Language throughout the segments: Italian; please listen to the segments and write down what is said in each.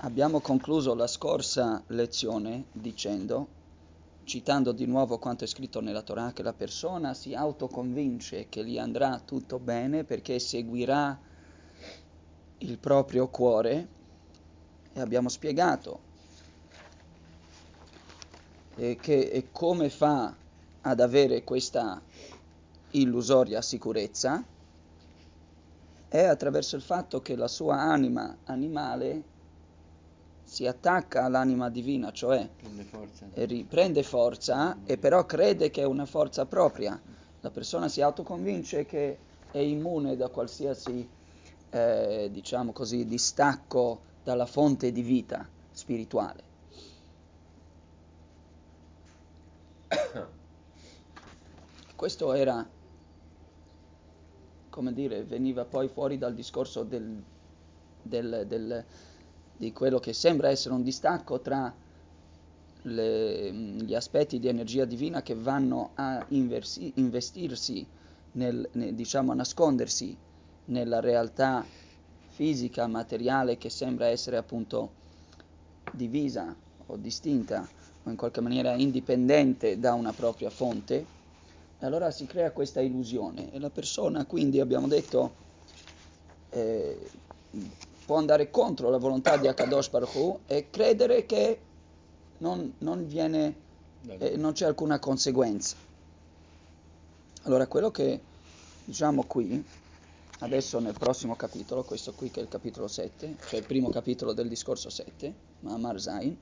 Abbiamo concluso la scorsa lezione dicendo, citando di nuovo quanto è scritto nella Torah, che la persona si autoconvince che gli andrà tutto bene perché seguirà il proprio cuore, e abbiamo spiegato che come fa ad avere questa illusoria sicurezza è attraverso il fatto che la sua anima animale si attacca all'anima divina, cioè prende forza e però crede che è una forza propria. La persona si autoconvince che è immune da qualsiasi, diciamo così, distacco dalla fonte di vita spirituale. Questo era, come dire, veniva poi fuori dal discorso di quello che sembra essere un distacco tra gli aspetti di energia divina che vanno a investirsi, diciamo a nascondersi nella realtà fisica, materiale, che sembra essere appunto divisa o distinta o in qualche maniera indipendente da una propria fonte. E allora si crea questa illusione e la persona, quindi abbiamo detto, può andare contro la volontà di Akadosh Baruch Hu e credere che non c'è alcuna conseguenza. Allora quello che diciamo qui, adesso nel prossimo capitolo, questo qui che è il capitolo 7, cioè il primo capitolo del discorso 7, Ma'amar Zain,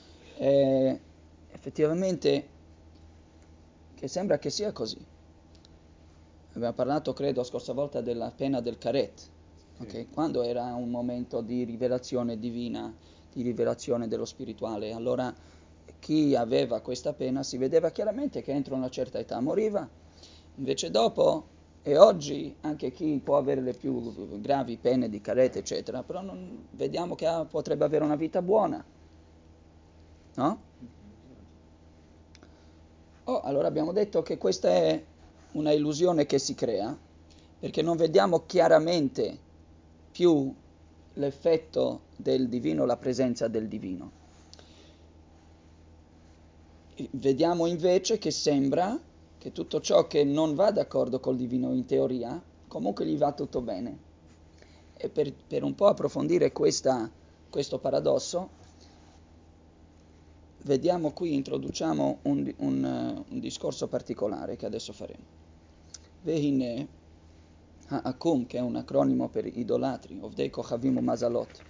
effettivamente che sembra che sia così. Abbiamo parlato, credo, la scorsa volta della pena del Karet, okay? Quando era un momento di rivelazione divina, di rivelazione dello spirituale. Allora chi aveva questa pena si vedeva chiaramente che entro una certa età moriva, invece dopo, e oggi anche chi può avere le più gravi pene di Karet, eccetera, però vediamo che potrebbe avere una vita buona, no? Allora abbiamo detto che questa è una illusione che si crea perché non vediamo chiaramente più l'effetto del divino, la presenza del divino. Vediamo invece che sembra che tutto ciò che non va d'accordo col divino in teoria, comunque gli va tutto bene. E per un po' approfondire questo paradosso, vediamo qui, introduciamo un discorso particolare che adesso faremo. Vehine Ha'akum, che è un acronimo per idolatri, Ovdei Kochavim u Mazalot.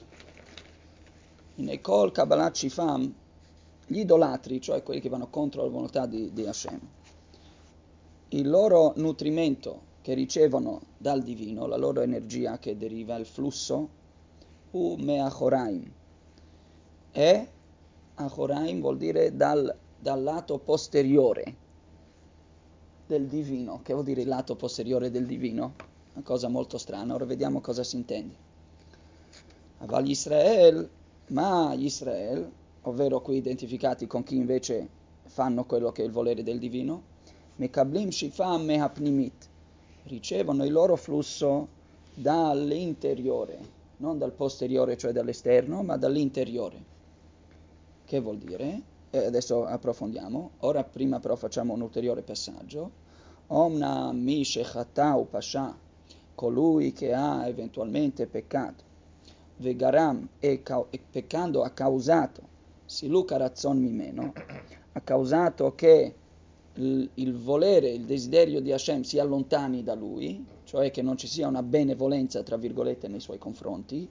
In Ekol Kabbalat Shifam, gli idolatri, cioè quelli che vanno contro la volontà di Hashem, il loro nutrimento che ricevono dal divino, la loro energia che deriva, il flusso, Me'achoraim, è Achoraim vuol dire dal lato posteriore del divino. Che vuol dire il lato posteriore del divino? Una cosa molto strana. Ora vediamo cosa si intende. Aval Yisrael, ma Yisrael, ovvero qui identificati con chi invece fanno quello che è il volere del divino, Mekablim Shifam Mehapnimit, ricevono il loro flusso dall'interiore, non dal posteriore, cioè dall'esterno, ma dall'interiore. Che vuol dire? Adesso approfondiamo. Ora prima però facciamo un ulteriore passaggio. Omna mi shechatau pasha, colui che ha eventualmente peccato, vegaram e peccando ha causato, siluca razzon mimeno, ha causato che il volere, il desiderio di Hashem si allontani da lui, cioè che non ci sia una benevolenza tra virgolette nei suoi confronti,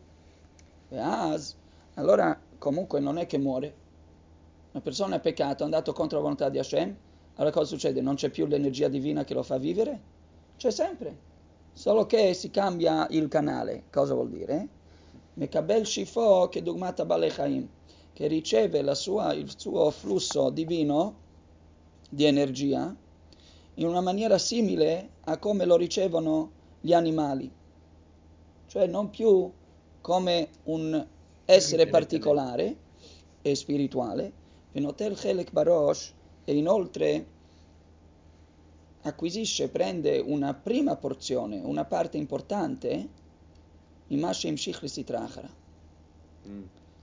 allora comunque non è che muore. Una persona è peccato, è andato contro la volontà di Hashem, allora cosa succede? Non c'è più l'energia divina che lo fa vivere? C'è sempre, solo che si cambia il canale. Cosa vuol dire? Mekabel Shifo che dugmata Balechaim, che riceve il suo flusso divino di energia in una maniera simile a come lo ricevono gli animali, cioè non più come un essere particolare e spirituale, Venotel Chelek Barosh, e inoltre prende una prima porzione, una parte importante, in Mashim Shich Sitrachara,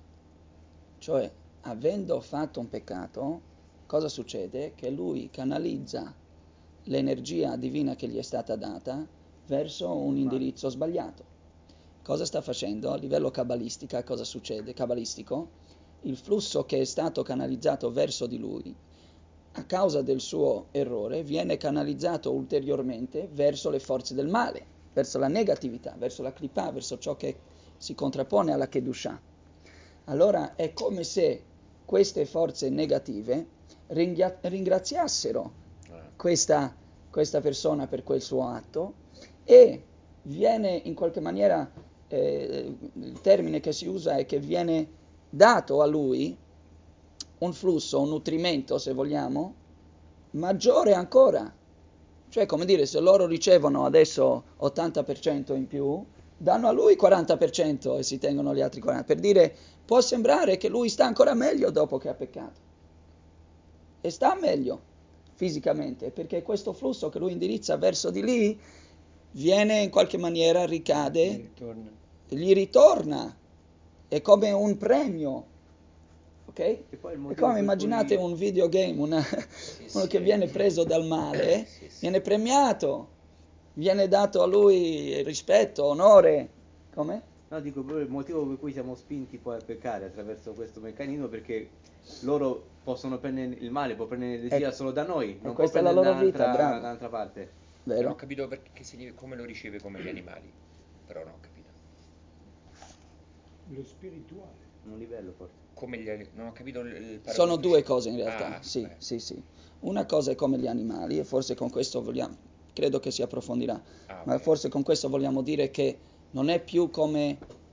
Cioè, avendo fatto un peccato, cosa succede? Che lui canalizza l'energia divina che gli è stata data verso un indirizzo sbagliato. Cosa sta facendo? A livello cosa succede? Cabalistico, il flusso che è stato canalizzato verso di lui, a causa del suo errore, viene canalizzato ulteriormente verso le forze del male, verso la negatività, verso la clipà, verso ciò che si contrappone alla Kedushah. Allora è come se queste forze negative ringraziassero questa persona per quel suo atto, e viene in qualche maniera, il termine che si usa è che viene dato a lui un flusso, un nutrimento, se vogliamo, maggiore ancora. Cioè, come dire, se loro ricevono adesso 80% in più, danno a lui 40% e si tengono gli altri 40%. Per dire, può sembrare che lui sta ancora meglio dopo che ha peccato. E sta meglio fisicamente, perché questo flusso che lui indirizza verso di lì viene in qualche maniera, ricade, gli ritorna. È come un premio. Ok? È come immaginate un videogame, uno che viene preso dal male, viene premiato, viene dato a lui rispetto, onore. Come? No, dico proprio il motivo per cui siamo spinti poi a peccare attraverso questo meccanismo, perché loro possono prendere il male, può prendere l'energia solo da noi, non può questa è la prendere loro vita, bravo. dall'altra parte. Vero? Non ho capito come lo riceve come gli animali, però non ho capito. Lo spirituale. Un livello forse. Non ho capito il paragone. Sono due cose in realtà, Ah, sì. Una cosa è come gli animali, e forse con questo credo che si approfondirà, ma ok. forse con questo vogliamo dire che non è più come,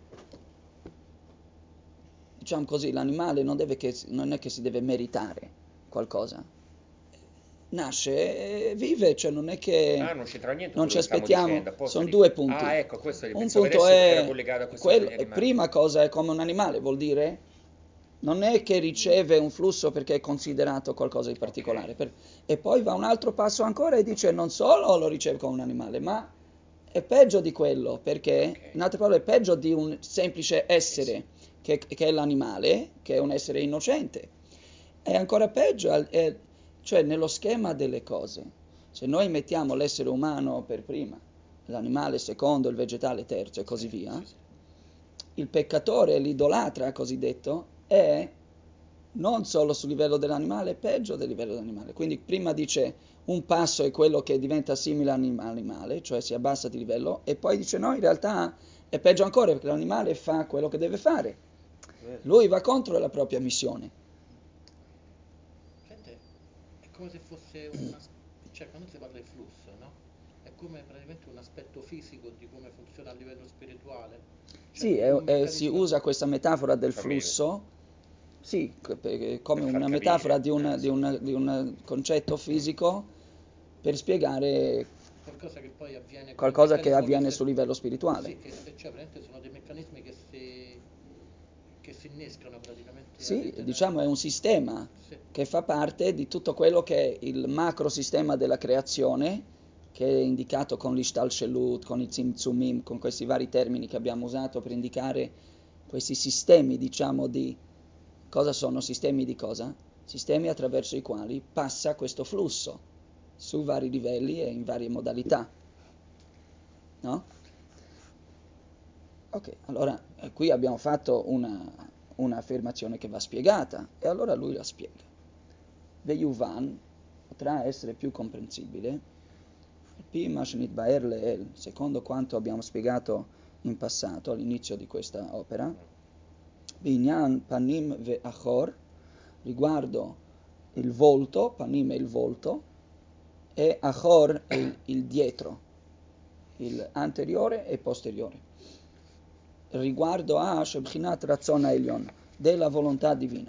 diciamo così, l'animale non è che si deve meritare qualcosa. Nasce e vive, cioè non è che Non c'entra niente non quello ci che stiamo aspettiamo, dicendo, apposta sono di... due punti. Ah, ecco, questo Un pensavo punto adesso era è collegato a questo degli animali. prima cosa è come un animale, vuol dire non è che riceve un flusso perché è considerato qualcosa di particolare. Ok. E poi va un altro passo ancora e dice non solo lo riceve come un animale, ma è peggio di quello, perché, Ok. in altre parole, è peggio di un semplice essere che è l'animale, che è un essere innocente. È ancora peggio, cioè nello schema delle cose. Se noi mettiamo l'essere umano per prima, l'animale secondo, il vegetale terzo e così via, il peccatore, l'idolatra cosiddetto, è non solo sul livello dell'animale, è peggio del livello dell'animale. Quindi prima dice un passo è quello che diventa simile all'animale, cioè si abbassa di livello, e poi dice no, in realtà è peggio ancora perché l'animale fa quello che deve fare. Lui va contro la propria missione. Sente, è come se fosse cioè quando si parla di flusso, no? È come praticamente un aspetto fisico di come funziona a livello spirituale. Cioè Sì, è un si meccanismo. usa questa metafora del Fammi flusso, sì, come Per far una capire. metafora di un concetto fisico per spiegare Qualcosa che poi avviene come un qualcosa che meccanismo avviene sul livello spirituale. sì, cioè praticamente sono dei meccanismi che si innescano praticamente Sì, all'interno. diciamo è un sistema Sì. che fa parte di tutto quello che è il macro sistema della creazione, che è indicato con l'Ishtal Shelut, con i Tzimtzumim, con questi vari termini che abbiamo usato per indicare questi sistemi, diciamo, di cosa sono sistemi di cosa? Sistemi attraverso i quali passa questo flusso su vari livelli e in varie modalità. No? Ok, allora qui abbiamo fatto un'affermazione che va spiegata, e allora lui la spiega. Veyuvan potrà essere più comprensibile, secondo quanto abbiamo spiegato in passato all'inizio di questa opera, Binyan Panim Ve'achor, riguardo il volto, Panim è il volto, e Achor è il dietro, il anteriore e posteriore. Riguardo a Shebchinat Ratzon Elyon, della volontà divina.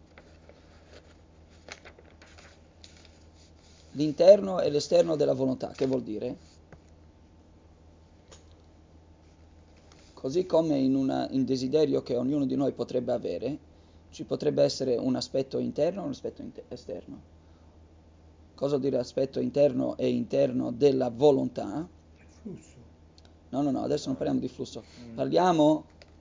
L'interno e l'esterno della volontà, che vuol dire? Così come in desiderio che ognuno di noi potrebbe avere, ci potrebbe essere un aspetto interno e un aspetto esterno. Cosa vuol dire aspetto interno e interno della volontà? Flusso. No, adesso non parliamo di flusso, parliamo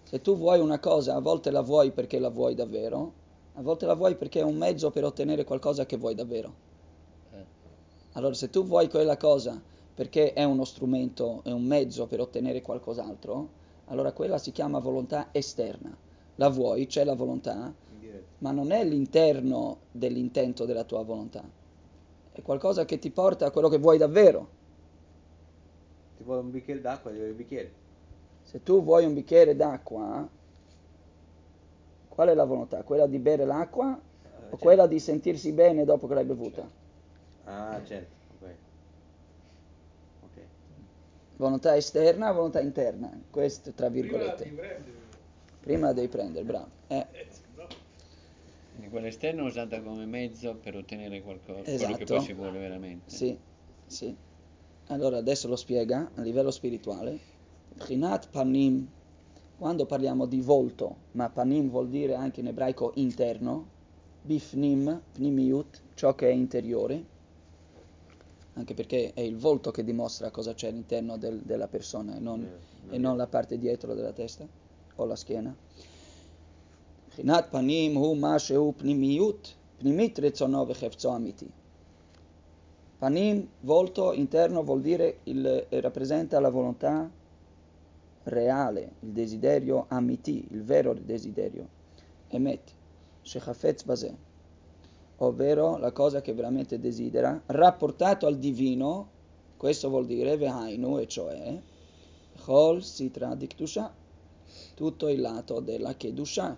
Se tu vuoi una cosa, a volte la vuoi perché la vuoi davvero, a volte la vuoi perché è un mezzo per ottenere qualcosa che vuoi davvero. Allora, se tu vuoi quella cosa perché è uno strumento, è un mezzo per ottenere qualcos'altro, allora quella si chiama volontà esterna. La vuoi, c'è la volontà, Indiretto. ma non è l'interno dell'intento della tua volontà. È qualcosa che ti porta a quello che vuoi davvero. Ti vuoi un bicchiere d'acqua, ti vuoi il bicchiere. Se tu vuoi un bicchiere d'acqua, qual è la volontà? Quella di bere l'acqua o certo. quella di sentirsi bene dopo che l'hai bevuta? Ah, certo, ok. Ok. Volontà esterna, volontà interna, questo tra Prima virgolette. di prendere. Prima devi prendere, bravo. No. Quindi quella esterna è usata come mezzo per ottenere qualcosa, quello che Esatto. poi si vuole veramente. Sì, sì. Allora adesso lo spiega a livello spirituale. Bchinat panim, quando parliamo di volto, ma panim vuol dire anche in ebraico interno, bifnim, pnimiut, ciò che è interiore, anche perché è il volto che dimostra cosa c'è all'interno della persona e non la parte dietro della testa o la schiena. Bchinat panim hu ma shehu pnimiut, pnimit retzono vechefzo amiti. Panim, volto interno, vuol dire rappresenta la volontà reale, il desiderio amiti, il vero desiderio. Emet, shechafetz bazeh, ovvero la cosa che veramente desidera, rapportato al divino, questo vuol dire vehainu, e cioè chol sitra di kedusha, tutto il lato della kedusha.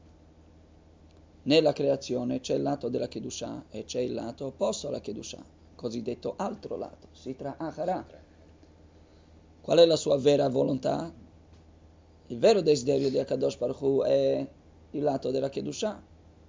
Nella creazione c'è il lato della kedusha e c'è il lato opposto alla kedusha, cosiddetto altro lato, sitra achara. Qual è la sua vera volontà? Il vero desiderio di Akadosh Baruch Hu è il lato della kedusha,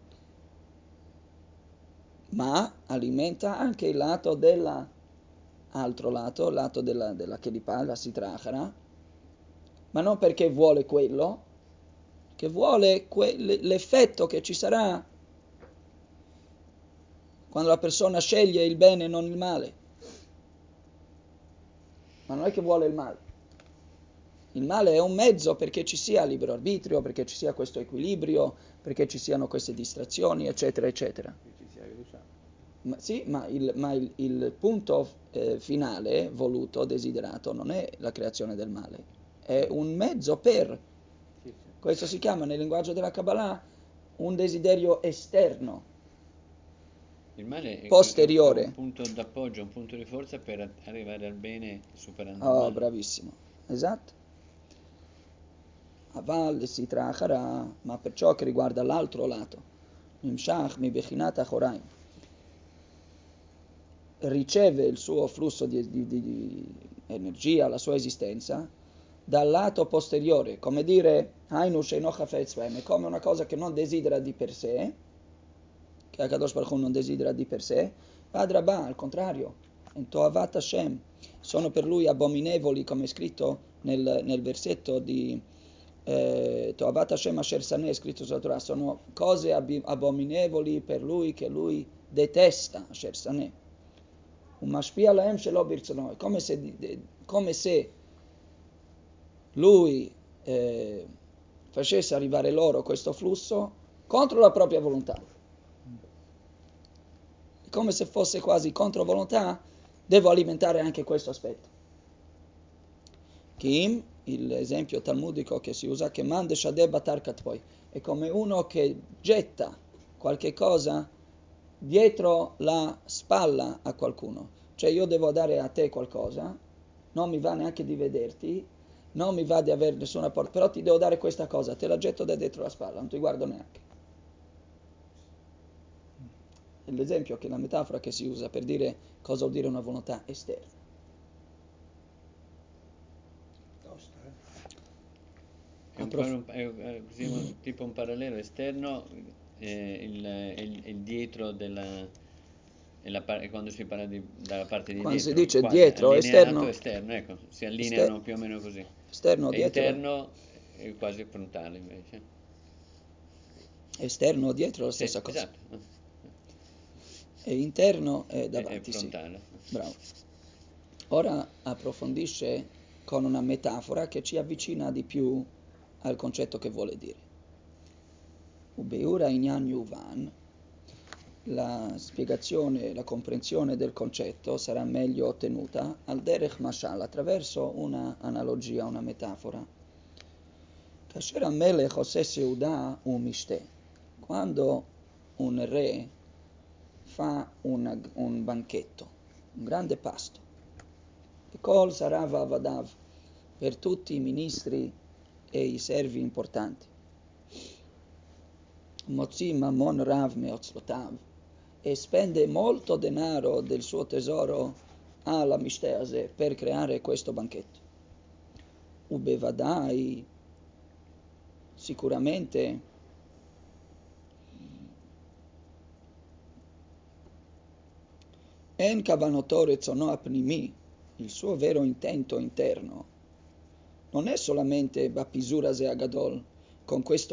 ma alimenta anche il lato dell'altro lato, il lato della Kelipah, la sitra achara, ma non perché vuole quello, che vuole l'effetto che ci sarà quando la persona sceglie il bene e non il male. Ma non è che vuole il male. Il male è un mezzo perché ci sia libero arbitrio, perché ci sia questo equilibrio, perché ci siano queste distrazioni, eccetera, eccetera. Che ci sia Kedusha. Sì, ma il punto finale, voluto, desiderato, non è la creazione del male, è un mezzo per. Sì, sì. Questo si chiama nel linguaggio della Kabbalah un desiderio esterno. Il male è Posteriore. un punto d'appoggio, un punto di forza per arrivare al bene superando il Oh, male. bravissimo, esatto. Aval sitra achara, ma per ciò che riguarda l'altro lato, Nimshach mi bechinat achoraim, riceve il suo flusso di energia, la sua esistenza, dal lato posteriore, come dire, Hainu sheino chafetz behem, è come una cosa che non desidera di per sé, che Akadosh Baruch Hu non desidera di per sé, Adrabah, al contrario, in Toavat Hashem, sono per lui abominevoli, come è scritto nel versetto di Toavat Hashem Asher Saneh, scritto sulla Torah, sono cose abominevoli per lui che lui detesta, Asher Saneh. Un mashpia lahem shelo birzono, come se lui facesse arrivare loro questo flusso contro la propria volontà. Come se fosse quasi contro volontà, devo alimentare anche questo aspetto. Kim, l'esempio talmudico che si usa, che mande shadeh batarkat poi, è come uno che getta qualche cosa dietro la spalla a qualcuno. Cioè io devo dare a te qualcosa, non mi va neanche di vederti, non mi va di avere nessun rapporto, però ti devo dare questa cosa, te la getto da dietro la spalla, non ti guardo neanche. È l'esempio che la metafora che si usa per dire cosa vuol dire una volontà esterna. Così tipo un parallelo esterno, il dietro quando si parla dalla parte di Quando si dietro, dice quasi dietro, allineato, esterno, esterno, ecco, si allineano più o meno così. esterno, E dietro, interno è quasi frontale invece. esterno, dietro è la Sì, stessa cosa. esatto. E interno è davanti, È frontale. Sì. Bravo. Ora approfondisce con una metafora che ci avvicina di più al concetto che vuole dire. Ubeura inyan yuvan, la spiegazione, la comprensione del concetto sarà meglio ottenuta al derech mashal, attraverso una analogia, una metafora. Kasher ha-melech oseh seuda u'mishteh, quando un re fa un banchetto, un grande pasto, Kol sarav avadav, per tutti i ministri e i servi importanti, Motzi mamon rav meotzlotav, e spende molto denaro del suo tesoro alla mishteh per creare questo banchetto. Ubevadai, sicuramente en kavanoto retzono apnimi, il suo vero intento interno non è solamente bapisura ze agadol, con questa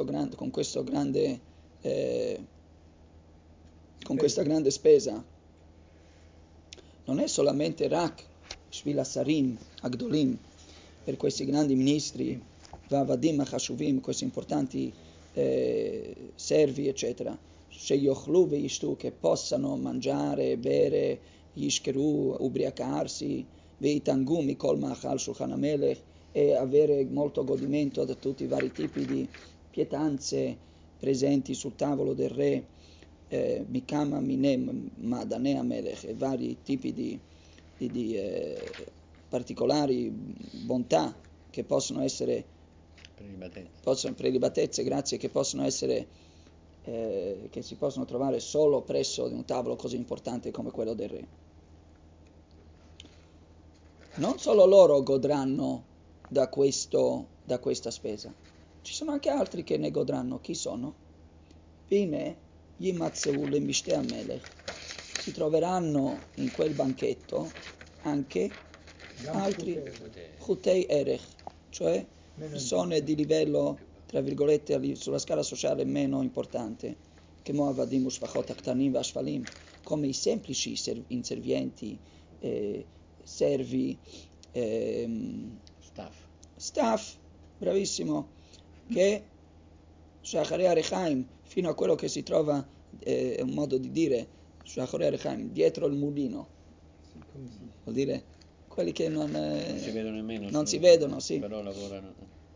grande spesa, non è solamente rak shvil asarim agdolim, per questi grandi ministri, vavadim achashuvim, questi importanti servi, eccetera, sheyochlu veishtu, che possano mangiare, bere, yishkeru, ubriacarsi, veitangu mikol ma'achal shulchan hamelech, e avere molto godimento da tutti i vari tipi di pietanze presenti sul tavolo del re, mikama minem madane hamelech, e vari tipi di particolari bontà che possono essere prelibatezze, grazie, che possono essere che si possono trovare solo presso un tavolo così importante come quello del re. Non solo loro godranno da questa spesa, ci sono anche altri che ne godranno. Chi sono? Vine yimatzeu le mishteh hamelech, si troveranno in quel banchetto anche altri chutei erech, cioè persone di livello, tra virgolette, sulla scala sociale meno importante, che moavadim ushvachot aktanim vashfalim, come i semplici inservienti, servi, staff, bravissimo, che shacharei arechaim, fino a quello che si trova, è un modo di dire, shacharei arechaim, dietro il mulino, vuol dire quelli che non si vedono nemmeno, non si vedono, sì, però lavorano.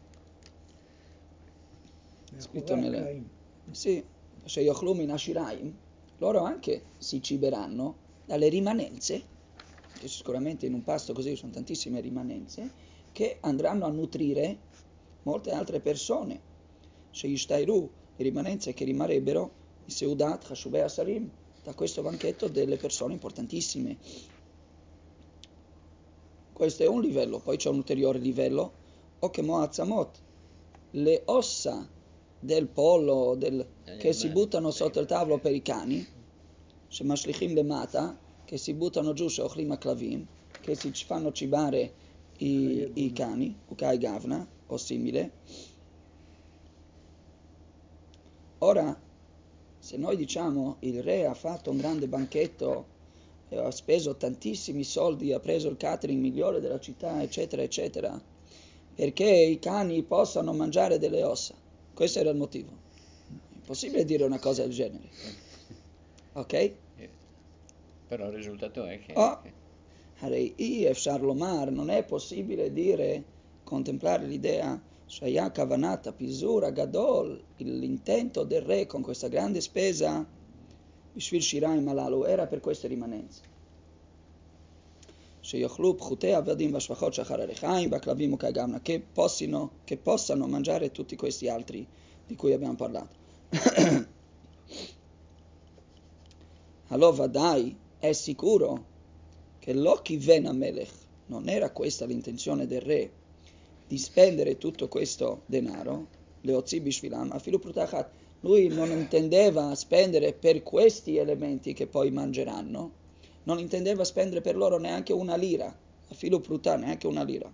Scritto nelle, sì, sheyochlu min hashiraim, loro anche si ciberanno dalle rimanenze, che sicuramente in un pasto così sono tantissime rimanenze, che andranno a nutrire molte altre persone. Sheyishtairu, le rimanenze che rimarrebbero, i seudat chashuvei asarim, da questo banchetto delle persone importantissime. Questo è un livello, poi c'è un ulteriore livello, o che moazzamot, le ossa del pollo che si buttano sotto il tavolo per i cani, shemashlichim lemata, che si buttano giù, sheochlim aklavim, che si fanno cibare i cani, ukai gavna o simile. Ora, se noi diciamo il re ha fatto un grande banchetto, ha speso tantissimi soldi, ha preso il catering migliore della città, eccetera, eccetera, perché i cani possano mangiare delle ossa. Questo era il motivo. È impossibile dire una cosa del genere. Ok? Però il risultato è che... Efshar lomar, non è possibile dire, contemplare l'idea, Shaya kavanata pisura gadol, l'intento del re con questa grande spesa, Bishvil shiraim alalu, era per queste rimanenze. Sheyochlu pchutei avadim vashvachot shachar arechaim baklavim ukai gavna, che possano mangiare tutti questi altri di cui abbiamo parlato. Allora dai, è sicuro che l'occhi ven Amelech, non era questa l'intenzione del re, di spendere tutto questo denaro, leotzi bishvilam, afilu prutachat, lui non intendeva spendere per questi elementi che poi mangeranno, non intendeva spendere per loro neanche una lira, afilu prutà, neanche una lira,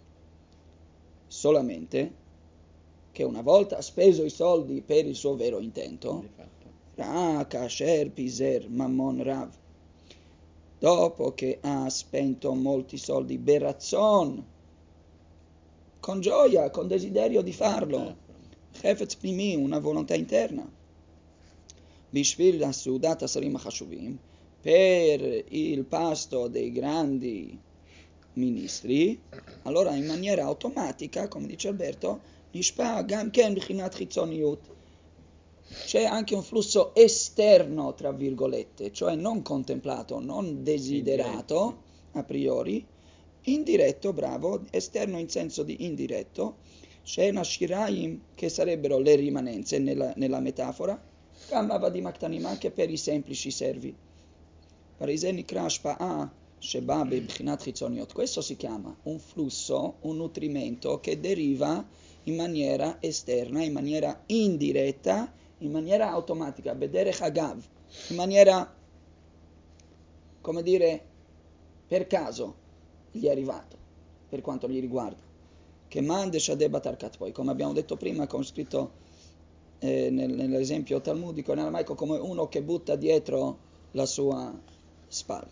solamente che una volta speso i soldi per il suo vero intento, kasher pizer mammon rav, dopo che ha spento molti soldi berazzon, con gioia, con desiderio di farlo. Chefetz pnimi, una volontà interna. Bishvil hasudat hasarim hashuvim, per il pasto dei grandi ministri, allora in maniera automatica, come dice Alberto, nishpa gam ken bichinat chitzoniyut, c'è anche un flusso esterno, tra virgolette, cioè non contemplato, non desiderato a priori, indiretto, bravo, esterno in senso di indiretto, Shena Shiraim, che sarebbero le rimanenze nella metafora, Gamma di Maktanim, anche per i semplici servi. Pariseni Krashpa'a Shebabe Bchinat Chitzoniot. Questo si chiama un flusso, un nutrimento che deriva in maniera esterna, in maniera indiretta, in maniera automatica, Bederech Hagav, in maniera, come dire, per caso gli è arrivato, per quanto gli riguarda. Che mande Shadeba Tarkat, poi, come abbiamo detto prima, come scritto nell'esempio talmudico in aramaico, come uno che butta dietro la sua spalla.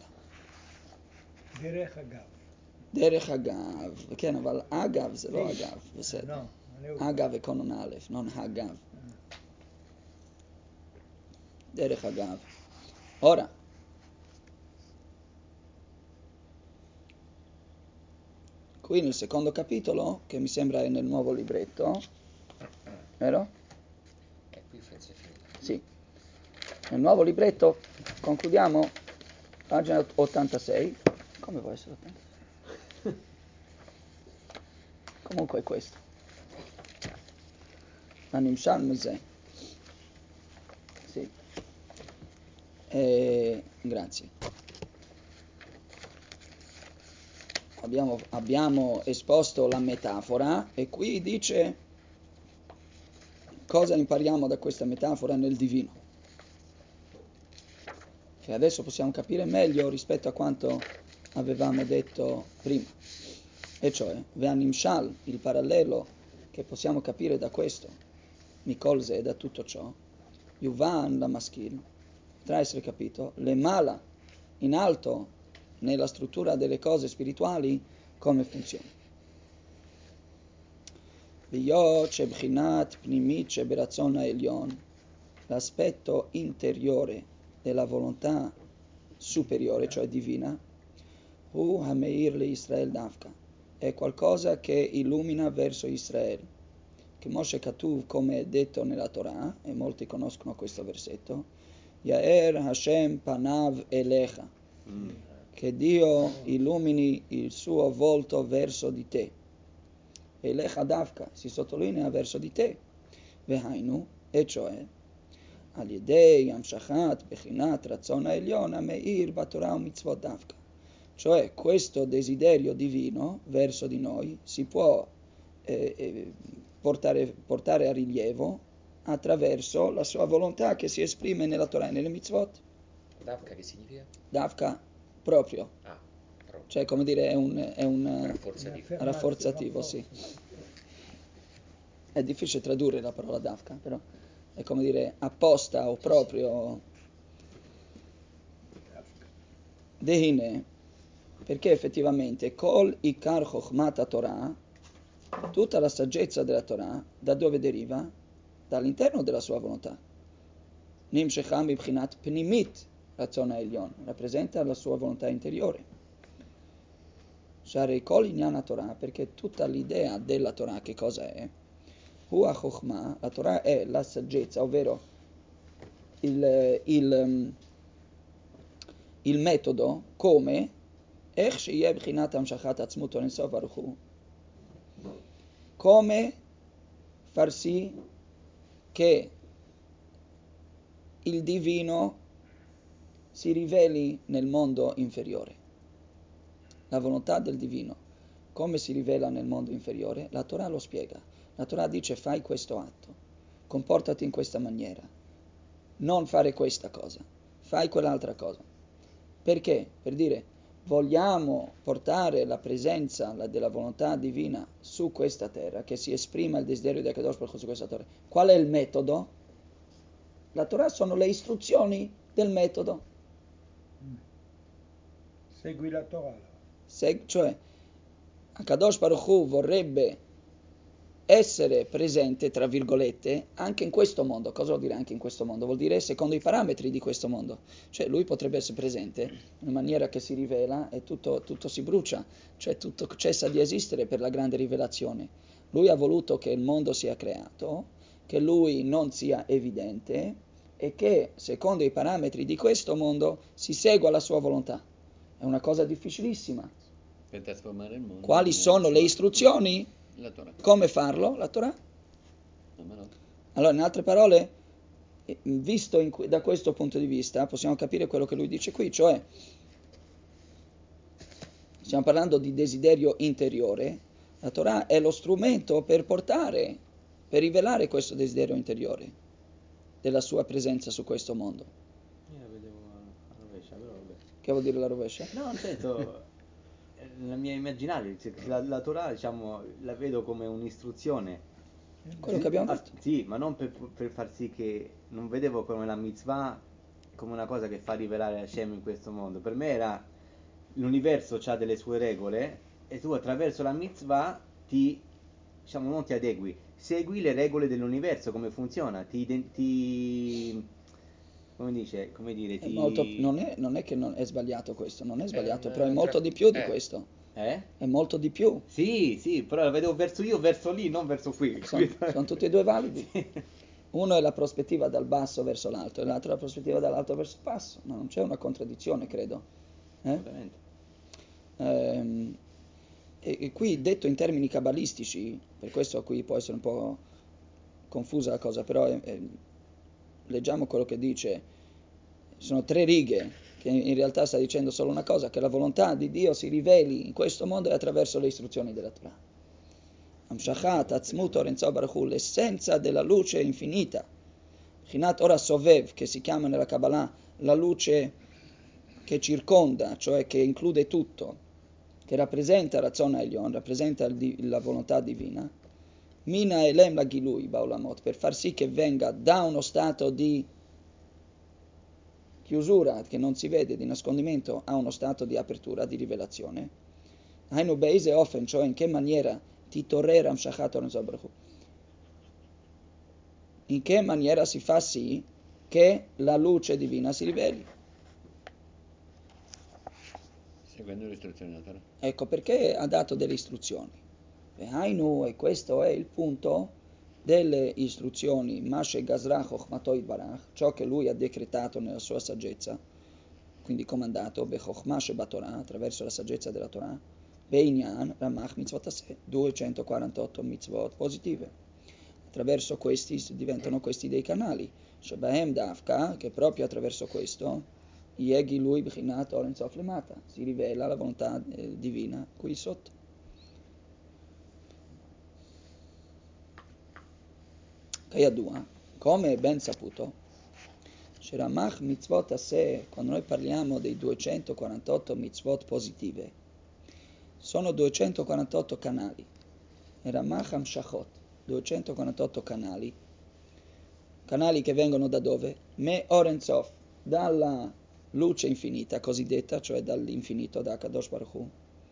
Derech Hagav. כן, אבל אגב זה לא אגב, בסדר. אגב זה con un alef, non Hagav. Derech Hagav. Ora, qui nel secondo capitolo, che mi sembra è nel nuovo libretto, vero? Qui forse è finito. Sì. Nel nuovo libretto, concludiamo, pagina 86. Come può essere 86? Comunque è questo. Animshal Mese. Sì. Grazie. Abbiamo esposto la metafora e qui dice cosa impariamo da questa metafora nel divino, che adesso possiamo capire meglio rispetto a quanto avevamo detto prima, e cioè Ve'animshal, il parallelo che possiamo capire da questo Mikolze, da tutto ciò, Yuvan la maschil, potrà essere capito le mala in alto nella struttura delle cose spirituali come funziona. V'yot shebchinat pnimit sheberatzon ha'elyon, l'aspetto interiore della volontà superiore, cioè divina, hu hameir le Israel davka, è qualcosa che illumina verso Israele. Che Moshe Katuv, come è detto nella Torah, e molti conoscono questo versetto, Yaer Hashem panav elecha, che Dio illumini il suo volto verso di te. Elecha davka, si sottolinea verso di te. Vehainu, e cioè, al-yedei amshachat bechinat razzon ha'elyon hameir batorah u'mitzvot davka. Cioè, questo desiderio divino verso di noi si può portare a rilievo attraverso la sua volontà che si esprime nella Torah e nelle mitzvot. Davka che significa? Davka proprio, Proprio. cioè come dire è un rafforzativo, sì. È difficile tradurre la parola davka, però è come dire apposta o proprio. Dehine, perché effettivamente kol ikar chokhmat Torah, tutta la saggezza della Torah, da dove deriva? Dall'interno della sua volontà. Nim shecham bibchinat pnimit ratzon ha'elyon, rappresenta la sua volontà interiore. Sharei kol inyan Torah, perché tutta l'idea della Torah che cosa è? Hu ha-chokhmah, la Torah è la saggezza, ovvero il metodo come ech sheyeh b'chinat hamshachat atzmut ein sof baruch hu, come far sì che il divino si riveli nel mondo inferiore. La volontà del divino, come si rivela nel mondo inferiore, la Torah lo spiega. La Torah dice fai questo atto, comportati in questa maniera, non fare questa cosa, fai quell'altra cosa. Perché? Per dire, vogliamo portare la presenza della volontà divina su questa terra, che si esprima il desiderio di Akadosh Baruch Hu su questa terra. Qual è il metodo? La Torah sono le istruzioni del metodo. Segui la Torah. Cioè, Akadosh Baruch Hu vorrebbe essere presente, tra virgolette, anche in questo mondo. Cosa vuol dire anche in questo mondo? Vuol dire secondo i parametri di questo mondo. Cioè lui potrebbe essere presente in maniera che si rivela e tutto si brucia, cioè tutto cessa di esistere per la grande rivelazione. Lui ha voluto che il mondo sia creato, che lui non sia evidente e che secondo i parametri di questo mondo si segua la sua volontà. È una cosa difficilissima. Per trasformare il mondo. Quali sono le istruzioni? La Torah. Come farlo? La Torah? No. Allora, in altre parole, visto da questo punto di vista, possiamo capire quello che lui dice qui, cioè stiamo parlando di desiderio interiore. La Torah è lo strumento per rivelare questo desiderio interiore della sua presenza su questo mondo. Io la vedevo a rovescia, però vabbè. Che vuol dire la rovescia? No, nel senso, nella mia immaginaria, cioè, la Torah, diciamo, la vedo come un'istruzione. Quello che abbiamo detto. Sì, ma non per far sì che, non vedevo come la mitzvah come una cosa che fa rivelare Hashem in questo mondo. Per me era, l'universo ha delle sue regole e tu attraverso la mitzvah diciamo, non ti adegui, segui le regole dell'universo, come funziona, come dire, Non è che non è sbagliato questo, non è sbagliato, un- però è molto di più di eh. questo. Eh? È molto di più. Sì, però la vedevo verso io, verso lì, non verso qui. Sono tutti e due validi. Sì. Uno è la prospettiva dal basso verso l'alto e l'altro è la prospettiva dall'alto verso il basso. No, non c'è una contraddizione, credo. Assolutamente. E qui detto in termini cabalistici, per questo qui può essere un po' confusa la cosa, però leggiamo quello che dice. Sono 3 righe che in realtà sta dicendo solo una cosa, che la volontà di Dio si riveli in questo mondo e attraverso le istruzioni della Torah. Amshachat, Atzmut, Orenzo Baruch Hu, l'essenza della luce infinita. Chinat Ora Sovev, che si chiama nella Kabbalah la luce che circonda, cioè che include tutto, che rappresenta Ratzon Elyon, rappresenta la volontà divina. Mina Elem la Gilui Baulamot, per far sì che venga da uno stato di chiusura che non si vede, di nascondimento, a uno stato di apertura, di rivelazione. Hainu Beise Ofen, cioè in che maniera ti torrera Amshachat Orenzo Baruch Hu. In che maniera si fa sì che la luce divina si riveli. Seguendo le istruzioni della Torah. Ecco perché ha dato delle istruzioni. E questo è il punto delle istruzioni, Mashe Gazrach Chochmatoi Barach, ciò che lui ha decretato nella sua saggezza, quindi comandato, Bechochmash Batorah, attraverso la saggezza della Torah, Beinyan Ramach Mitzvot Aseh, 248 mitzvot positive. Attraverso questi diventano questi dei canali, Shebahem Dafka, che proprio attraverso questo, Yegi lui Bchinat Oren Sof Lemata, si rivela la volontà divina qui sotto. Kayadua, come è ben saputo, Sheramach Mitzvot Aseh, quando noi parliamo dei 248 mitzvot positive, sono 248 canali. Ramach Amshachot, 248 canali che vengono da dove? Me Oren Sof, dalla luce infinita cosiddetta, cioè dall'infinito, da Kadosh Baruch Hu,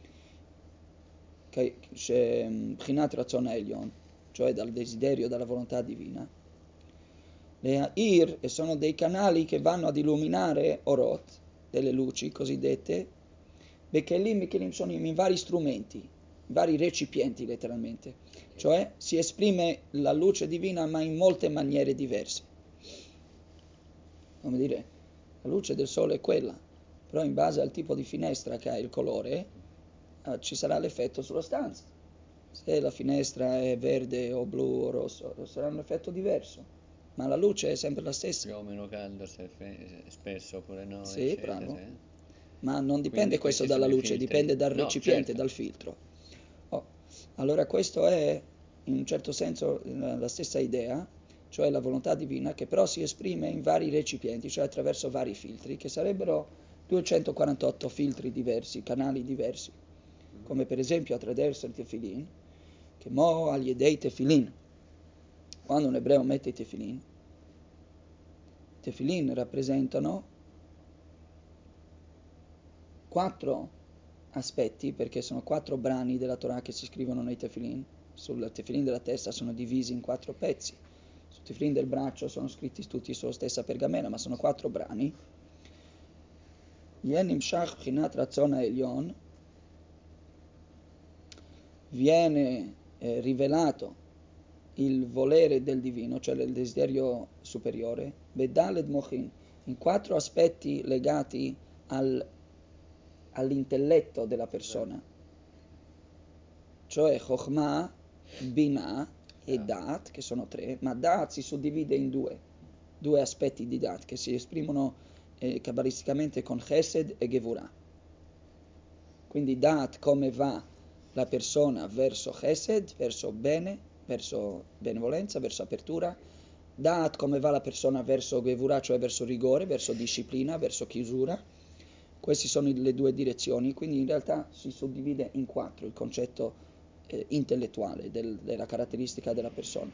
Bchinat Ratzon Elyon, cioè dal desiderio, dalla volontà divina. Le Ha'ir, e sono dei canali che vanno ad illuminare Orot, delle luci cosiddette, Bekelim sono in vari strumenti, vari recipienti letteralmente, cioè si esprime la luce divina ma in molte maniere diverse. Come dire, la luce del sole è quella, però in base al tipo di finestra che ha il colore ci sarà l'effetto sulla stanza. Se la finestra è verde o blu o rosso sarà un effetto diverso, ma la luce è sempre la stessa. Più o meno caldo, se spesso oppure no, Sì, eccetera. bravo. Sì. Ma non dipende Quindi questo questi dalla sono i luce, filtri. dipende dal No, recipiente, certo. dal filtro. Allora questo è in un certo senso la stessa idea, cioè la volontà divina che però si esprime in vari recipienti, cioè attraverso vari filtri, che sarebbero 248 filtri diversi, canali diversi, come per esempio attraverso il tefillin, che mo agli dei tefillin, quando un ebreo mette i tefillin rappresentano 4 aspetti, perché sono 4 brani della Torah che si scrivono nei tefillin, sul tefillin della testa sono divisi in 4 pezzi, sul tefillin del braccio sono scritti tutti sulla stessa pergamena, ma sono 4 brani. Yen imshach bchinat ratzon ha'elyon, viene rivelato il volere del divino, cioè il desiderio superiore, bedaled mochin, in 4 aspetti legati all'intelletto della persona, cioè chokhmah, binah e dat, che sono 3, ma dat si suddivide in 2 aspetti di dat, che si esprimono cabalisticamente con chesed e gevurah. Quindi dat, come va la persona verso chesed, verso bene, verso benevolenza, verso apertura. Dat, come va la persona verso gevurah, cioè verso rigore, verso disciplina, verso chiusura. Queste sono le 2 direzioni, quindi in realtà si suddivide in 4 il concetto intellettuale della caratteristica della persona.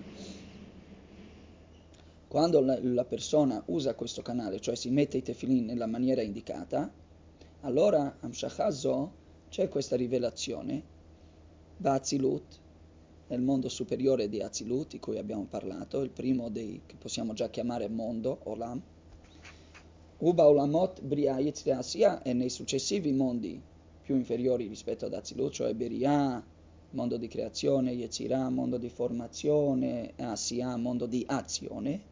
Quando la persona usa questo canale, cioè si mette i tefillin nella maniera indicata, allora Amshachazo c'è questa rivelazione, Ba'atzilut, nel mondo superiore di Atzilut, di cui abbiamo parlato, il primo dei che possiamo già chiamare mondo, Olam, Uba Olamot Bria Yetzirah Asiya, e nei successivi mondi più inferiori rispetto ad Atzilut, cioè Beria, mondo di creazione, Yetzirah, mondo di formazione, Asiya, mondo di azione,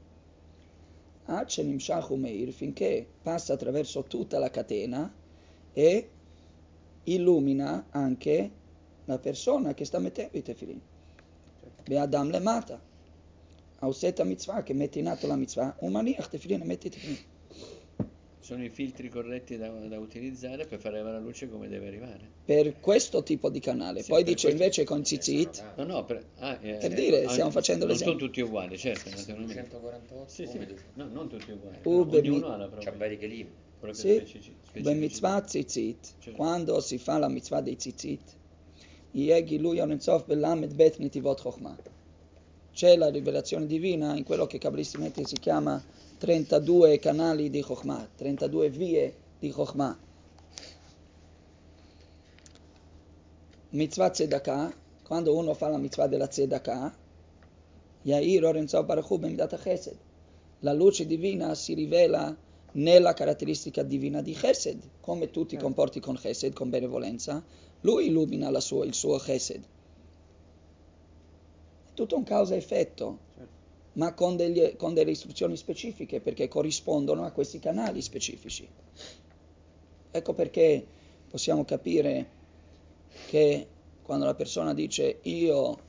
Meir, finché passa attraverso tutta la catena e illumina anche la persona che sta mettendo i tefillin. Be'adam lemata, Auseta mitzvah, che mette in atto la mitzvah, umaniach tefillin e mette i tefillin. Sono i filtri corretti da utilizzare per far arrivare la luce come deve arrivare. Per questo tipo di canale. Sì, Poi per dice questo invece con tzitzit, No, per dire, stiamo facendo non l'esempio. sono tutti uguali, certo, naturalmente. 248, Sì, come no, non tutti uguali, Ube però ognuno ha la c'ha propria vari kelim. Sì, specificità. ben mitzvah tzitzit, Certo. quando si fa la mitzvah dei tzitzit, yeh gilui onensof belamed bet nitivot chokhmah. C'è la rivelazione divina in quello che cabalisticamente si chiama 32 canali di chokhmah, 32 vie di chokhmah. Mitzvah tzedakah, quando uno fa la mitzvah della tzedakah, Yair Orenzov Baruch Bemidat Chesed, la luce divina si rivela nella caratteristica divina di Chesed, come tu ti comporti con Chesed, con benevolenza, lui illumina il suo Chesed. È tutto un causa-effetto, ma con delle istruzioni specifiche, perché corrispondono a questi canali specifici. Ecco perché possiamo capire che quando la persona dice io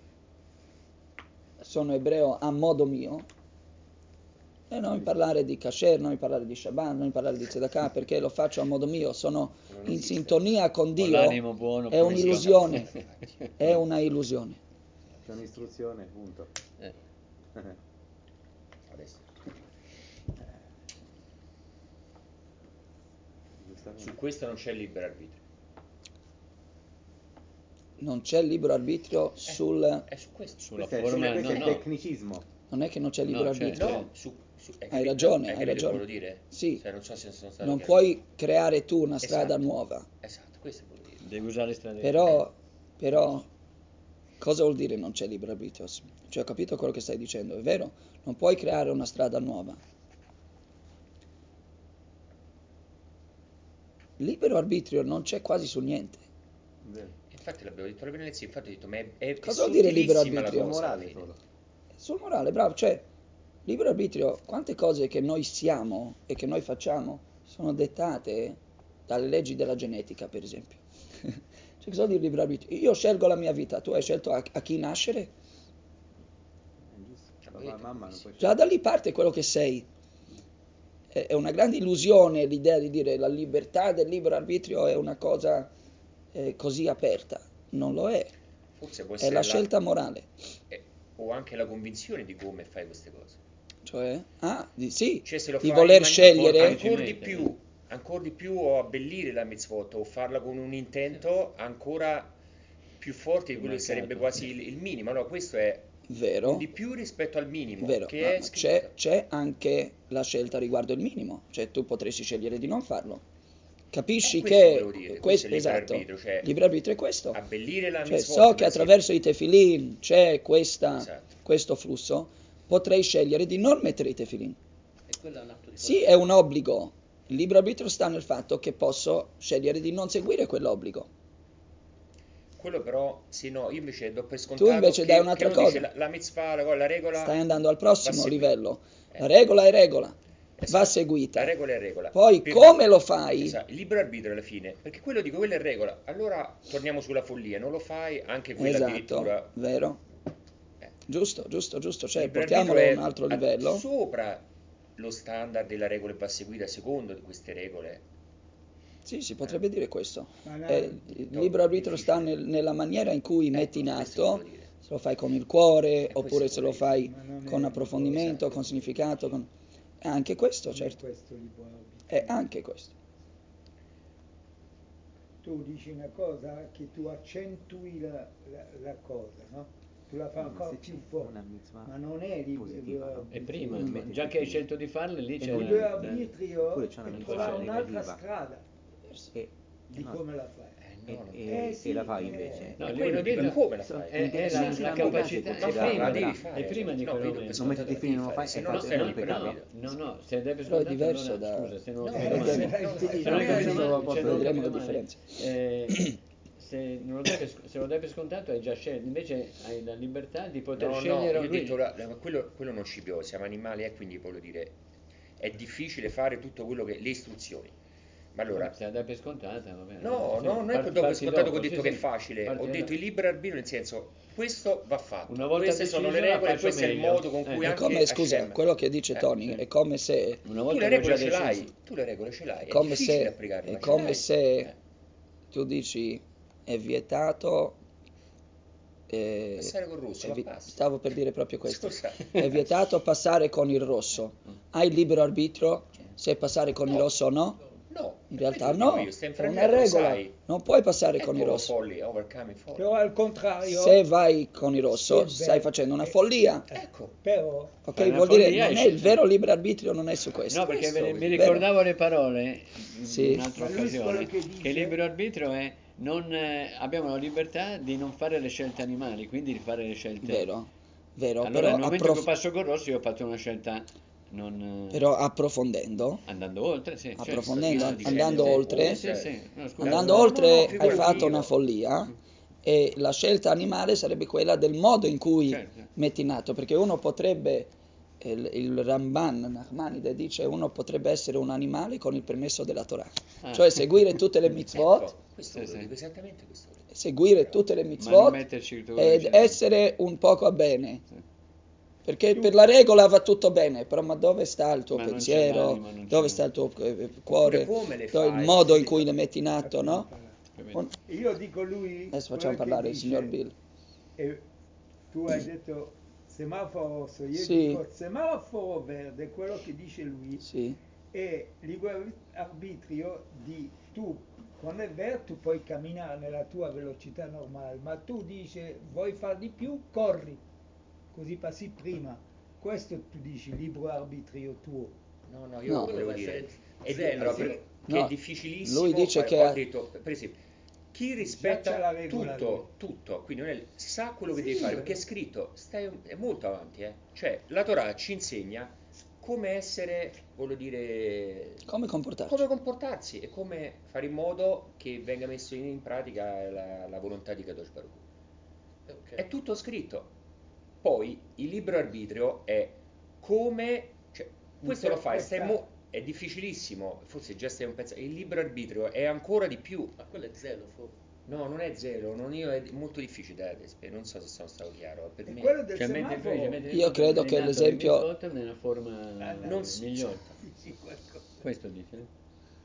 sono ebreo a modo mio, e non parlare di kasher, non parlare di Shabbat, non parlare di tzedakah, perché lo faccio a modo mio, sono in sintonia con Dio, l'animo buono, è un'illusione, è una illusione. C'è un'istruzione, punto. Adesso. Giustamente. Su questo non c'è libero arbitrio. Non c'è libero arbitrio sulla... È su questo. Sulla Questo forma, è no. tecnicismo. Non è che non c'è libero certo. arbitrio. No, Hai ragione, hai hai capito che ragione. volevo dire? Sì, Cioè, non so se sono stato non chiaro. puoi creare tu una strada Esatto. nuova, Esatto, questo volevo dire. Devi usare strade. però cosa vuol dire non c'è libero arbitrio? Cioè, ho capito quello che stai dicendo, è vero? Non puoi creare una strada nuova. Libero arbitrio non c'è quasi su niente. Infatti l'abbiamo detto alla prima lezione, infatti ho detto, ma è Cosa vuol dire libero sottilissima la arbitrio? cosa alla Morale fine. solo. Sul morale, bravo, cioè, libero arbitrio, quante cose che noi siamo e che noi facciamo sono dettate dalle leggi della genetica, per esempio. Cioè, cosa vuol dire libero arbitrio? Io scelgo la mia vita, tu hai scelto a chi nascere? È giusto. Abbiamo detto Mamma non così. può Già da lì parte quello che sei. È una grande illusione l'idea di dire la libertà del libero arbitrio è una cosa così aperta. Non lo è. Forse può È essere la scelta morale. o anche la convinzione di come fai queste cose. Cioè, sì, Cioè se lo di fai voler in scegliere. ancora di più o abbellire la mitzvot o farla con un intento ancora più forte di quello che sarebbe quasi il minimo. Allora questo è Vero, un di più rispetto al minimo vero, che è ma scritto. c'è anche la scelta riguardo il minimo, cioè tu potresti scegliere di non farlo, capisci Questo che volevo dire, questo è il libero esatto, arbitrio, cioè il libero arbitrio è questo. abbellire la Cioè, mitzvot, so che per attraverso i tefillin c'è Esatto. questo flusso, potrei scegliere di non mettere i tefillin. E quello è un atto di Sì, è un obbligo. Il libero arbitrio sta nel fatto che posso scegliere di non seguire quell'obbligo. Quello però, sì, no, io invece do per scontato invece che, dai un'altra che uno dice cosa. la mitzvah, la regola Stai andando al va prossimo seguita. livello. La regola è regola, va Esatto. seguita. La regola è regola. Poi come lo fai? Esatto, il libero arbitrio alla fine, perché quello dico, quella è regola. Allora torniamo sulla follia, non lo fai, anche quella Esatto, addirittura. vero? Eh. Giusto, cioè Il libero portiamolo a arbitrio un altro è livello. sopra lo standard della regola e va seguita secondo queste regole. Sì, si potrebbe dire questo. Ma no, Il libero arbitrio sta difficile. nella maniera in cui metti in Questo atto, volevo dire. se lo fai con il cuore, questo oppure se lo volevo fai Ma non è con libero approfondimento, arbitrio. con significato, è anche questo, non è certo, questo libero arbitrio. è anche questo. Tu dici una cosa che tu accentui la cosa, no? Tu la fai Ma ancora se più c'è forte, una mitzvah ma non è positiva, no? E arbitrio. prima, Metti già i che hai tefillin. scelto di farle, lì c'è E Il non- libero Oppure arbitrio c'è una è mitzvah trovare un'altra negativa. strada E, di no, come la fai. No, no. Sì, e la fai invece. No, E il quello libero dico, arbitrio come la fai? è Se la, dici la una capacità, minchia, Ma fai, ma devi bravo. fare. è prima di no, quello io do per meno. Non metti scontato i che figli, devi non lo fare, fai, se hai no non fatto stai un nel libero peccato. arbitrio. No, se dai per Però è scontato, diverso allora, da... scusa, se non ho No, capito vedremo. male, no, se non ho capito Vedremo male, se non ho Vedremo capito la male, differenza. se lo dai per scontato hai già scelto, invece hai la libertà di poter no, scegliere io ho lui. detto, quello non ci piove, siamo animali e quindi voglio dire, è difficile fare tutto quello che, le istruzioni. Ma allora, Se la dai per scontata, va bene. no, Sì, non è che do per parti scontato che dopo, ho detto sì, che è sì, facile, parti ho da detto là. il libero arbitrio nel senso, questo va fatto, Una volta queste sono le deciso, la regole, faccio questo è il meglio. modo con cui È anche come, scusa, Hashem... quello che dice Tony, sì. è come se... Una Tu volta le che ho già regole ce l'hai, deciso. tu le regole ce l'hai, è come difficile se, applicarle, è ma ce come l'hai. se tu dici è vietato, Passare col rosso, ma passa. stavo per dire proprio questo, Scusa. è vietato passare con il rosso, hai il libero arbitrio se passare con il No. rosso o no? No, In per realtà quello dico no, io, stai è una infrangendo, lo regola, sai. non puoi passare con il Ecco rosso. folly, overcoming folly. Però al contrario, Se vai con il rosso se stai vai- facendo una follia. Ecco, però Ok, Fai una vuol dire follia non e è il scegli. vero libero arbitrio, non è su questo. No, perché questo, mi vero. ricordavo le parole Sì. in un'altra Ma lui quello occasione, che dice- che il libero arbitrio è non abbiamo la libertà di non fare le scelte animali, quindi di fare le scelte. Vero, Allora però, nel momento in cui passo col rosso io ho fatto una scelta non però approfondendo, andando oltre, sì, certo. approfondendo, io sto andando dicendo, oltre, Sì, sì, no, scusa. andando No, oltre no, hai figurati fatto io. una follia e la scelta animale sarebbe quella del modo in cui Certo. metti in atto, perché uno potrebbe, il Ramban Nachmanide dice, uno potrebbe essere un animale con il permesso della Torah, Ah. cioè seguire tutte le mitzvot, Ecco, questo Sì, volevo sì. dire, esattamente questo. volevo dire. seguire tutte le Ma non mitzvot metterci il tuo ed vicino. essere un poco a bene. Sì. Perché per la regola va tutto bene, però ma dove sta il tuo Ma non c'è pensiero, l'anima, non c'è dove l'anima. sta il tuo cuore, come le il fai, modo in capito? cui le metti in atto, no? Capito? io dico lui, Adesso quello facciamo che parlare il dice, signor Bill. e tu hai detto semaforo rosso, io Sì. dico semaforo verde, quello che dice lui Sì, è libero arbitrio di tu, quando è vero tu puoi camminare nella tua velocità normale, ma tu dici vuoi fare di più, corri, così passi prima. Questo tu dici libero arbitrio tuo. No, io No. volevo Quello dire, può è essere- allora, sì. che No, è difficilissimo, lui dice che ho ha- detto, per esempio, chi Già c'ha la rispetta regola tutto, quindi non è- sa quello che Sì. devi fare, perché è scritto, è molto avanti, cioè la Torah ci insegna come essere, voglio dire, come comportarci? come comportarsi e come fare in modo che venga messo in pratica la volontà di Kadosh Baruch Hu. Ok. È tutto scritto. Poi il libero arbitrio è come, cioè, questo lo fai, è difficilissimo, forse già stai un pezzo. Il libero arbitrio è ancora di più. Ma quello è zero, forse. No, non è zero, è molto difficile da spiegare, non so se sono stato chiaro. Per E me quello del Cioè, mentre tu dici, semaforo. mentre Io tu credo hai che dato l'esempio- le mitzvot nella forma non migliore. Dici qualcosa. Questo dice, no?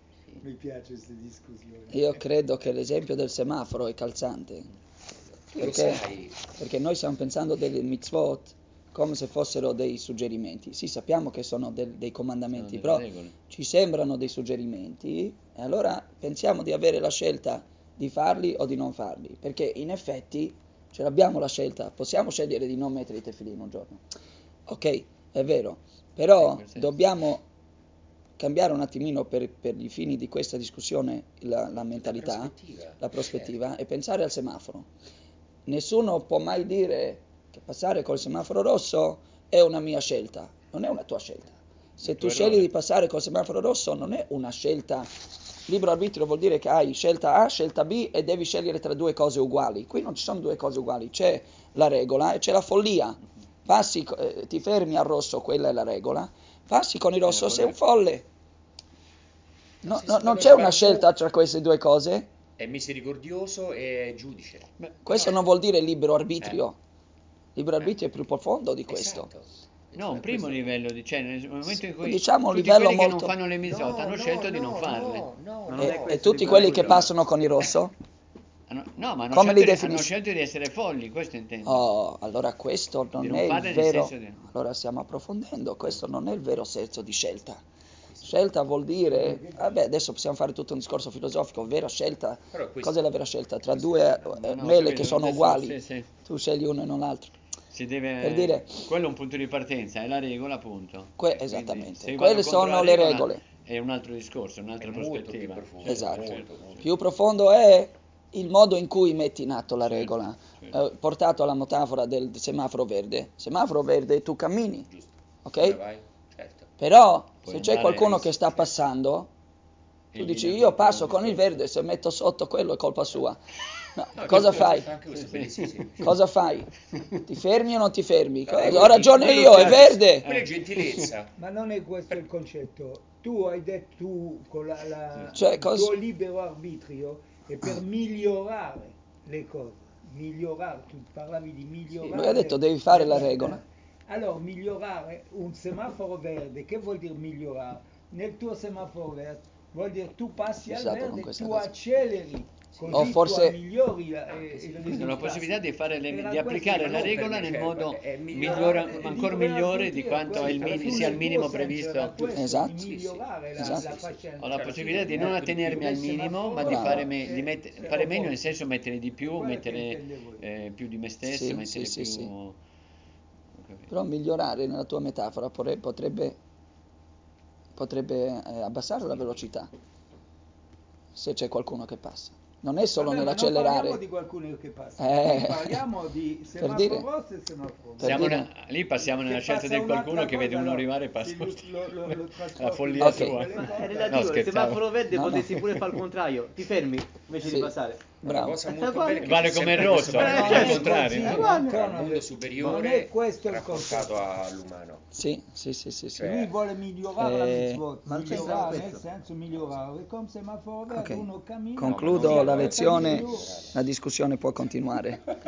Mi piace questa discussione. Io credo che l'esempio del semaforo è calzante, Tu lo perché, sai, perché noi stiamo pensando delle mitzvot come se fossero dei suggerimenti. Sì, sappiamo che sono dei comandamenti, Sono delle però regole. ci sembrano dei suggerimenti e allora pensiamo di avere la scelta di farli o di non farli, perché in effetti ce l'abbiamo la scelta, possiamo scegliere di non mettere i tefillin un giorno. Ok, è vero, però Sì, in quel senso. dobbiamo cambiare un attimino per i fini di questa discussione la mentalità, la prospettiva e pensare al semaforo. Nessuno può mai dire che passare col semaforo rosso è una mia scelta, non è una tua scelta. Se tu scegli di passare col semaforo rosso non è una scelta. Libero arbitrio vuol dire che hai scelta A, scelta B e devi scegliere tra due cose uguali. Qui non ci sono due cose uguali, c'è la regola e c'è la follia. Passi, ti fermi al rosso, quella è la regola. Passi con il rosso, sei un folle. Non c'è una scelta tra queste due cose. È misericordioso e giudice. Questo non vuol dire libero arbitrio. Libero arbitrio è più profondo di questo. Esatto. No, un primo livello, cioè nel momento in cui Diciamo un tutti livello quelli che molto... non fanno le mitzvot hanno scelto di non farle. E tutti quelli che passano con il rosso? No, ma Come li hanno definisci? scelto di essere folli, questo intendo. Oh, allora questo Di non non è farle il nel vero... senso di- Allora stiamo approfondendo, questo non è il vero senso di scelta. Scelta vuol dire... Vabbè, adesso possiamo fare tutto un discorso filosofico, vera scelta... Però questo- Cos'è la vera scelta? Tra due No, mele capito, che sono adesso, uguali, sì. tu scegli uno e non l'altro. Si deve, Per dire- quello è un punto di partenza, è la regola, appunto. Quindi, Esattamente, se io quelle vado contro sono la le regola, regole. È un altro discorso, un'altra È molto più prospettiva. profondo. Esatto. Molto. Più profondo è il modo in cui metti in atto la Certo, regola. certo. Portato alla metafora del semaforo verde. Semaforo verde tu cammini, Giusto. ok? Come vai? Certo. Però Puoi se c'è andare qualcuno lì, che sta passando, E tu lì dici da io quel passo punto con il discorso. verde, se metto sotto quello è colpa sua. No, No, cosa giusto, fai? Anche questo è bellissimo. Cosa fai? Ti fermi o non ti fermi? Quello Ho ragione quello io, è già- verde! Quella è gentilezza. Ma non è questo il concetto. Tu hai detto, tu con Cioè, il tuo libero arbitrio è per migliorare le cose. Migliorare, tu parlavi di migliorare. Lui ha detto devi fare la regola. Allora, migliorare un semaforo verde, che vuol dire migliorare? Nel tuo semaforo verde vuol dire tu passi al Fissato con verde, questa tu cosa. acceleri, così O forse- tu migliori il Quindi la risultato. possibilità di, Era di applicare questo la il regola per me, nel cioè, modo è ancora migliore di quanto è sia il minimo previsto. Esatto. di migliorare Esatto. la faccenda. Ho la Cioè, possibilità di alla non fine è attenermi al del minimo, ma di semaforo, fare, se fare lo meglio, nel posso. senso mettere di più, Quello che mettere intendevo io. più di me stesso, Sì, mettere sì, sì, più... sì. Ho capito. Però migliorare nella tua metafora potrebbe abbassare la velocità se c'è qualcuno che passa. Non è solo Vabbè, ma non parliamo nell'accelerare. di qualcuno che passa, Eh. qui parliamo di Per semaforo dire. rosso e semaforo Per verde. dire. Lì passiamo nella Che scelta passa di qualcuno un'altra che vede cosa, uno allora, arrivare e passa. se lo La trasporti follia Ok. sua. quelle Ma cose, è No, relativo, il scherzavo. semaforo verde No, potessi no. pure fare il contrario, ti fermi invece Sì. di passare. Una Bravo. cosa È molto uguale. bella è che Vale c'è come il sempre rosso, questo non al paragone è contrario. così, tra Antonio, il mondo non superiore è questo il rapportato concetto. all'umano. Sì, sì, sì, sì, sì. Cioè, Lui vuole migliorare la mitzvot, ma c'entra migliorare nel questo? senso migliorare, come semaforo verde Ok. uno cammina. Concludo No, ma la non lezione, migliorare. la discussione può continuare.